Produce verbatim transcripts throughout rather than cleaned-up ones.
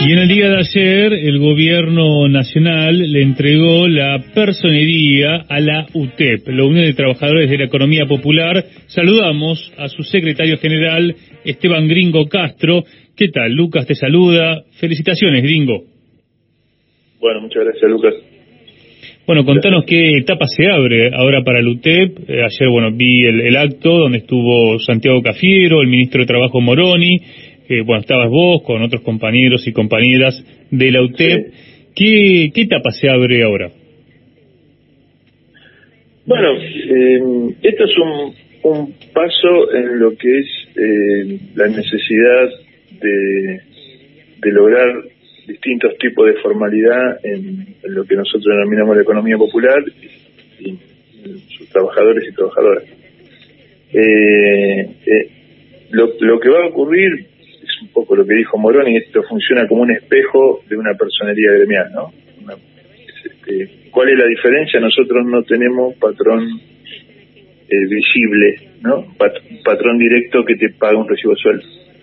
Y en el día de ayer, el gobierno nacional le entregó la personería a la U T E P, la Unión de Trabajadores de la Economía Popular. Saludamos a su secretario general, Esteban Gringo Castro. ¿Qué tal? Lucas te saluda. Felicitaciones, Gringo. Bueno, muchas gracias, Lucas. Bueno, contanos qué etapa se abre ahora para la U T E P. Eh, ayer, bueno, vi el, el acto donde estuvo Santiago Cafiero, el ministro de Trabajo Moroni. Eh, bueno, estabas vos con otros compañeros y compañeras de la U T E P. Sí. ¿Qué, qué etapa se abre ahora? Bueno, eh, esto es un, un paso en lo que es eh, la necesidad de, de lograr distintos tipos de formalidad en, en lo que nosotros denominamos la economía popular y, y sus trabajadores y trabajadoras. Eh, eh, lo, lo que va a ocurrir es un poco lo que dijo Moroni. Esto funciona como un espejo de una personería gremial, ¿no? Una, este, ¿Cuál es la diferencia? Nosotros no tenemos patrón eh, visible, ¿no? Pat, patrón directo que te paga un recibo de sueldo.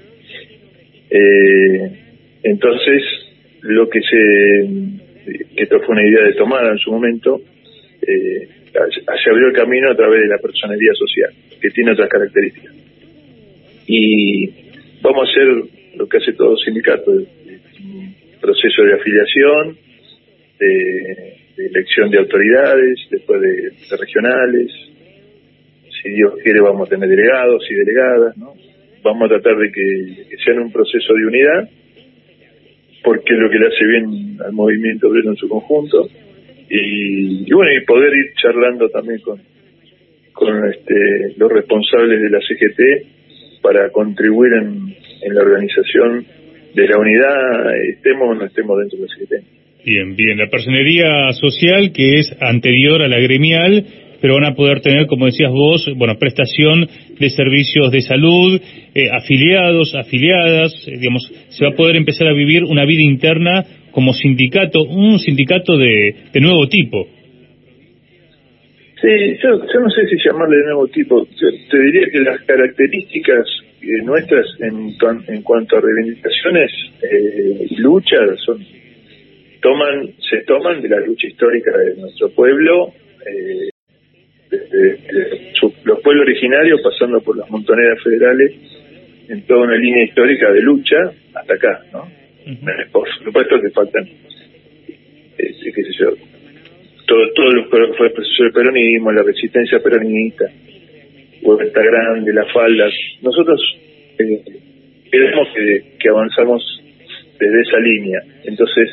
Eh, entonces, lo que se, esto fue una idea de Tomada en su momento, eh, se abrió el camino a través de la personería social, que tiene otras características. Y vamos a hacer lo que hace todo sindicato, un proceso de afiliación, de, de elección de autoridades, después de, de regionales. Si Dios quiere vamos a tener delegados y delegadas, ¿no? Vamos a tratar de que, de que sean un proceso de unidad, porque es lo que le hace bien al movimiento obrero en su conjunto, y, y bueno, y poder ir charlando también con, con este, los responsables de la C G T para contribuir en, en la organización de la unidad, estemos o no estemos dentro de la C G T. Bien, bien, la personería social que es anterior a la gremial, pero van a poder tener, como decías vos, bueno, prestación de servicios de salud, eh, afiliados, afiliadas, eh, digamos, se va a poder empezar a vivir una vida interna como sindicato, un sindicato de, de nuevo tipo. Sí, yo, yo no sé si llamarle de nuevo tipo. Yo te diría que las características eh, nuestras en, en cuanto a reivindicaciones eh, y luchas son toman se toman de la lucha histórica de nuestro pueblo, eh, desde, desde su, los pueblos originarios pasando por las montoneras federales, en toda una línea histórica de lucha hasta acá, ¿no? Uh-huh. Por supuesto que faltan, eh, qué sé yo, todo, todo lo que fue el proceso del peronismo, la resistencia peronista, Huerta Grande, las faldas. Nosotros eh, queremos que, que avanzamos desde esa línea. Entonces,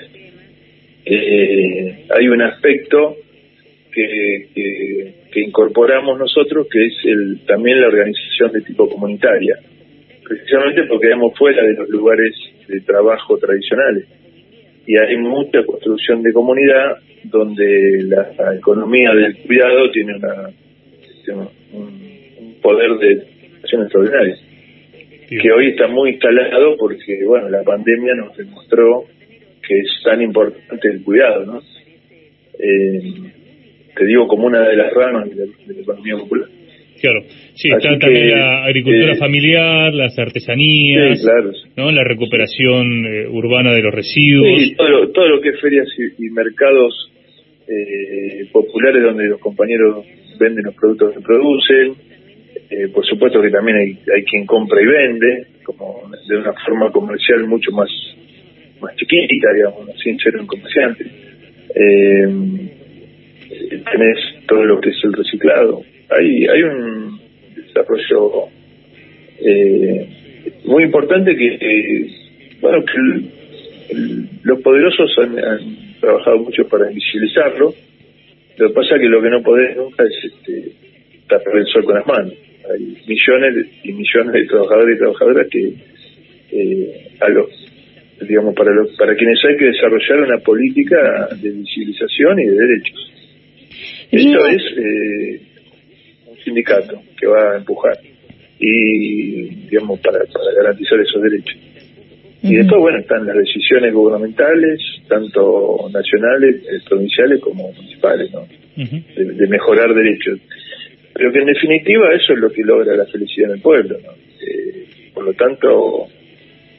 eh, hay un aspecto que, que, que incorporamos nosotros, que es el también la organización de tipo comunitaria, precisamente porque quedamos fuera de los lugares de trabajo tradicionales y hay mucha construcción de comunidad donde la, la economía del cuidado tiene una tiene un, un poder de acción extraordinario, sí, que hoy está muy instalado porque bueno, la pandemia nos demostró que es tan importante el cuidado, ¿no? Eh, te digo como una de las ramas de la, de la economía popular. Claro, sí, está Así también que, la agricultura eh, familiar, las artesanías, sí, claro, ¿no? La recuperación eh, urbana de los residuos. Sí, todo lo, todo lo que es ferias y, y mercados eh, populares donde los compañeros venden los productos que producen. Eh, por supuesto que también hay, hay quien compra y vende, como de una forma comercial mucho más más chiquita, digamos, sin ser un comerciante. Eh, tenés todo lo que es el reciclado. Hay, hay un desarrollo eh, muy importante que, eh, bueno, que el, el, los poderosos han, han trabajado mucho para visibilizarlo. Lo que pasa es que lo que no podés nunca es este, tapar el sol con las manos. Hay millones y millones de trabajadores y trabajadoras que eh, a los digamos para los, para quienes hay que desarrollar una política de visibilización y de derechos. Esto es eh, un sindicato que va a empujar y digamos para, para garantizar esos derechos. Uh-huh. Y después bueno están las decisiones gubernamentales, tanto nacionales, eh, provinciales como municipales, ¿no? Uh-huh. de, de mejorar derechos. Pero que en definitiva eso es lo que logra la felicidad en el pueblo, ¿no? Eh, por lo tanto, cualquier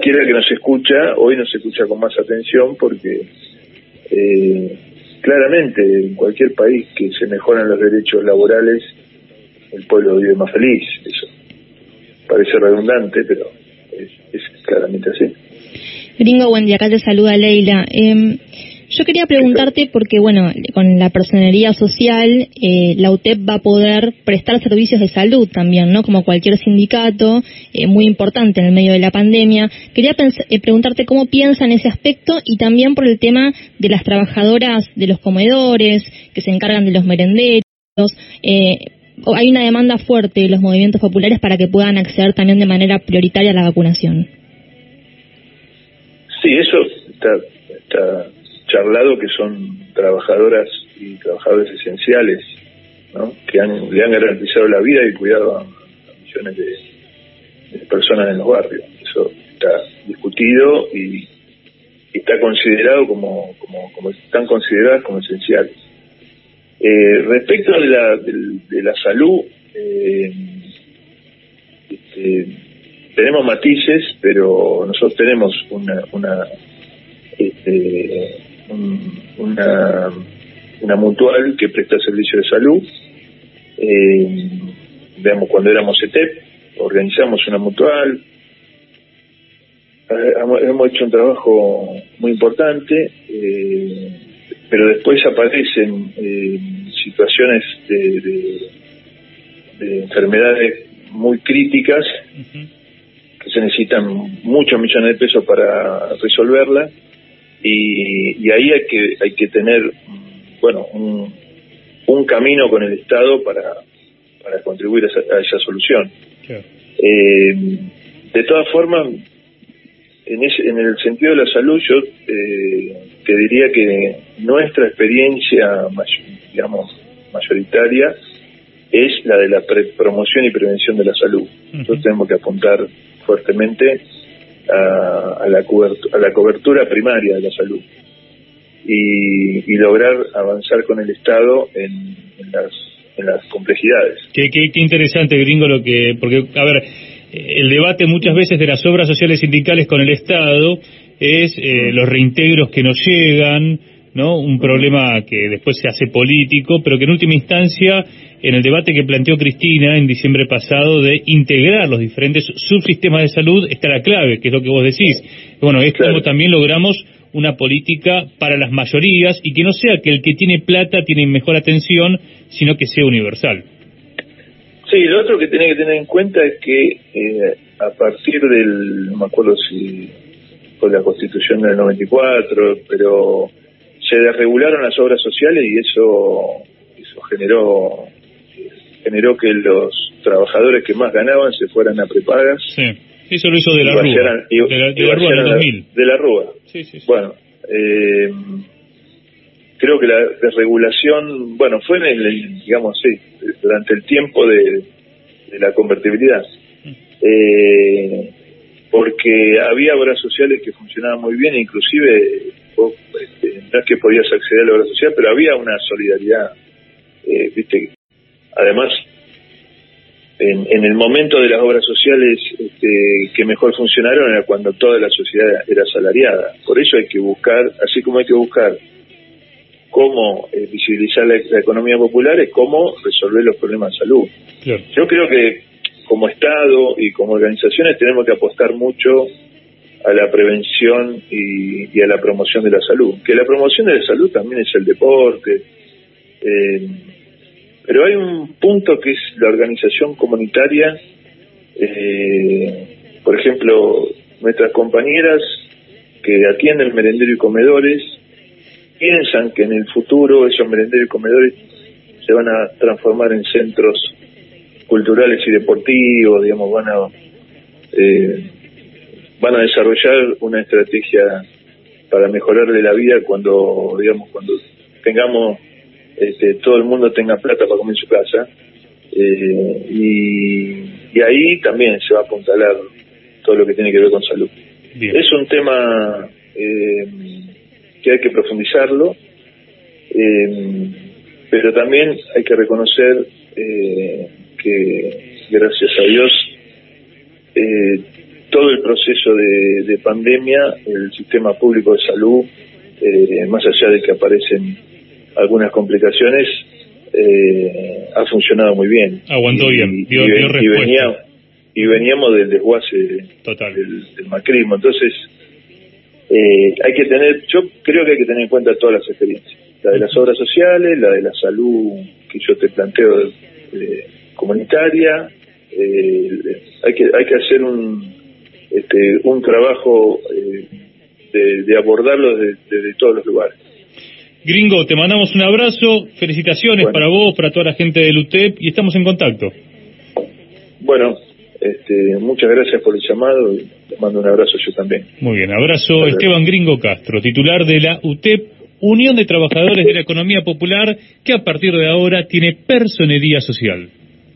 cualquiera que nos escucha hoy nos escucha con más atención porque eh, claramente en cualquier país que se mejoran los derechos laborales el pueblo vive más feliz. Eso parece redundante, pero es, es claramente así. Gringo, buen día, acá te saluda Leila. Eh, yo quería preguntarte porque, bueno, con la personería social, eh, la U T E P va a poder prestar servicios de salud también, ¿no? Como cualquier sindicato, eh, muy importante en el medio de la pandemia. Quería eh, preguntarte cómo piensan ese aspecto y también por el tema de las trabajadoras de los comedores, que se encargan de los merenderos. Eh, hay una demanda fuerte de los movimientos populares para que puedan acceder también de manera prioritaria a la vacunación. Sí, eso está, está charlado, que son trabajadoras y trabajadores esenciales, ¿no? Que han, le han garantizado la vida y cuidado a, a millones de, de personas en los barrios. Eso está discutido y, y está considerado como, como, como están consideradas como esenciales. Eh, respecto de la, de, de la salud, eh, este, tenemos matices, pero nosotros tenemos una una este, un, una, una mutual que presta servicio de salud. Eh, digamos, cuando éramos E T E P, organizamos una mutual. Eh, hemos hecho un trabajo muy importante, eh, pero después aparecen eh, situaciones de, de, de enfermedades muy críticas, uh-huh, que se necesitan muchos millones de pesos para resolverla, y, y ahí hay que hay que tener, bueno, un, un camino con el Estado para para contribuir a esa, a esa solución. Claro. Eh, de todas formas, en ese, en el sentido de la salud, yo eh, te diría que nuestra experiencia, digamos, mayoritaria es la de la pre- promoción y prevención de la salud. Uh-huh. Nosotros tenemos que apuntar fuertemente a, a, la cobertura, a la cobertura primaria de la salud y, y lograr avanzar con el Estado en, en las en las complejidades. Qué, qué, qué interesante, Gringo, lo que, porque, a ver, el debate muchas veces de las obras sociales sindicales con el Estado es eh, los reintegros que nos llegan, ¿no? Un problema que después se hace político, pero que en última instancia, en el debate que planteó Cristina en diciembre pasado de integrar los diferentes subsistemas de salud, está la clave, que es lo que vos decís. Bueno, es claro, como también logramos una política para las mayorías y que no sea que el que tiene plata tiene mejor atención, sino que sea universal. Sí, lo otro que tiene que tener en cuenta es que eh, a partir del, no me acuerdo si fue la Constitución del noventa y cuatro, pero se desregularon las obras sociales y eso eso generó generó que los trabajadores que más ganaban se fueran a prepagas. Sí, eso lo hizo de la Rúa. Y, de la, de la Rúa en el dos mil. De la Rúa. Sí, sí, sí. Bueno, eh, creo que la desregulación, bueno, fue en el, digamos, sí, durante el tiempo de, de la convertibilidad. Eh, porque había obras sociales que funcionaban muy bien, inclusive vos, este, no es que podías acceder a la obra social, pero había una solidaridad, eh, viste. Además, en, en el momento de las obras sociales este, que mejor funcionaron era cuando toda la sociedad era asalariada. Por eso hay que buscar, así como hay que buscar cómo eh, visibilizar la, la economía popular, es cómo resolver los problemas de salud. Claro. Yo creo que como Estado y como organizaciones tenemos que apostar mucho a la prevención y, y a la promoción de la salud. Que la promoción de la salud también es el deporte, eh, pero hay un punto que es la organización comunitaria. Eh, por ejemplo, nuestras compañeras que atienden merendero y comedores piensan que en el futuro esos merenderos y comedores se van a transformar en centros culturales y deportivos, digamos, van a eh, van a desarrollar una estrategia para mejorarle la vida cuando, digamos, cuando tengamos este, todo el mundo tenga plata para comer en su casa, eh, y, y ahí también se va a apuntalar todo lo que tiene que ver con salud. Bien. Es un tema eh, que hay que profundizarlo, eh, pero también hay que reconocer eh, que gracias a Dios eh, todo el proceso de, de pandemia, el sistema público de salud, eh, más allá de que aparecen algunas complicaciones, eh, ha funcionado muy bien. Aguantó y, bien, dio, y, dio y, respuesta. venía, y veníamos del desguace Total. Del, del macrismo. Entonces, eh, hay que tener, yo creo que hay que tener en cuenta todas las experiencias. La de las obras sociales, la de la salud que yo te planteo eh, comunitaria. Eh, hay que hay que hacer un este, un trabajo eh, de, de abordarlo desde, desde todos los lugares. Gringo, te mandamos un abrazo, felicitaciones Bueno. para vos, para toda la gente del U T E P y estamos en contacto. Bueno, este, muchas gracias por el llamado y te mando un abrazo yo también. Muy bien, abrazo. Esteban Gringo Castro, titular de la U T E P, Unión de Trabajadores de la Economía Popular, que a partir de ahora tiene personería social.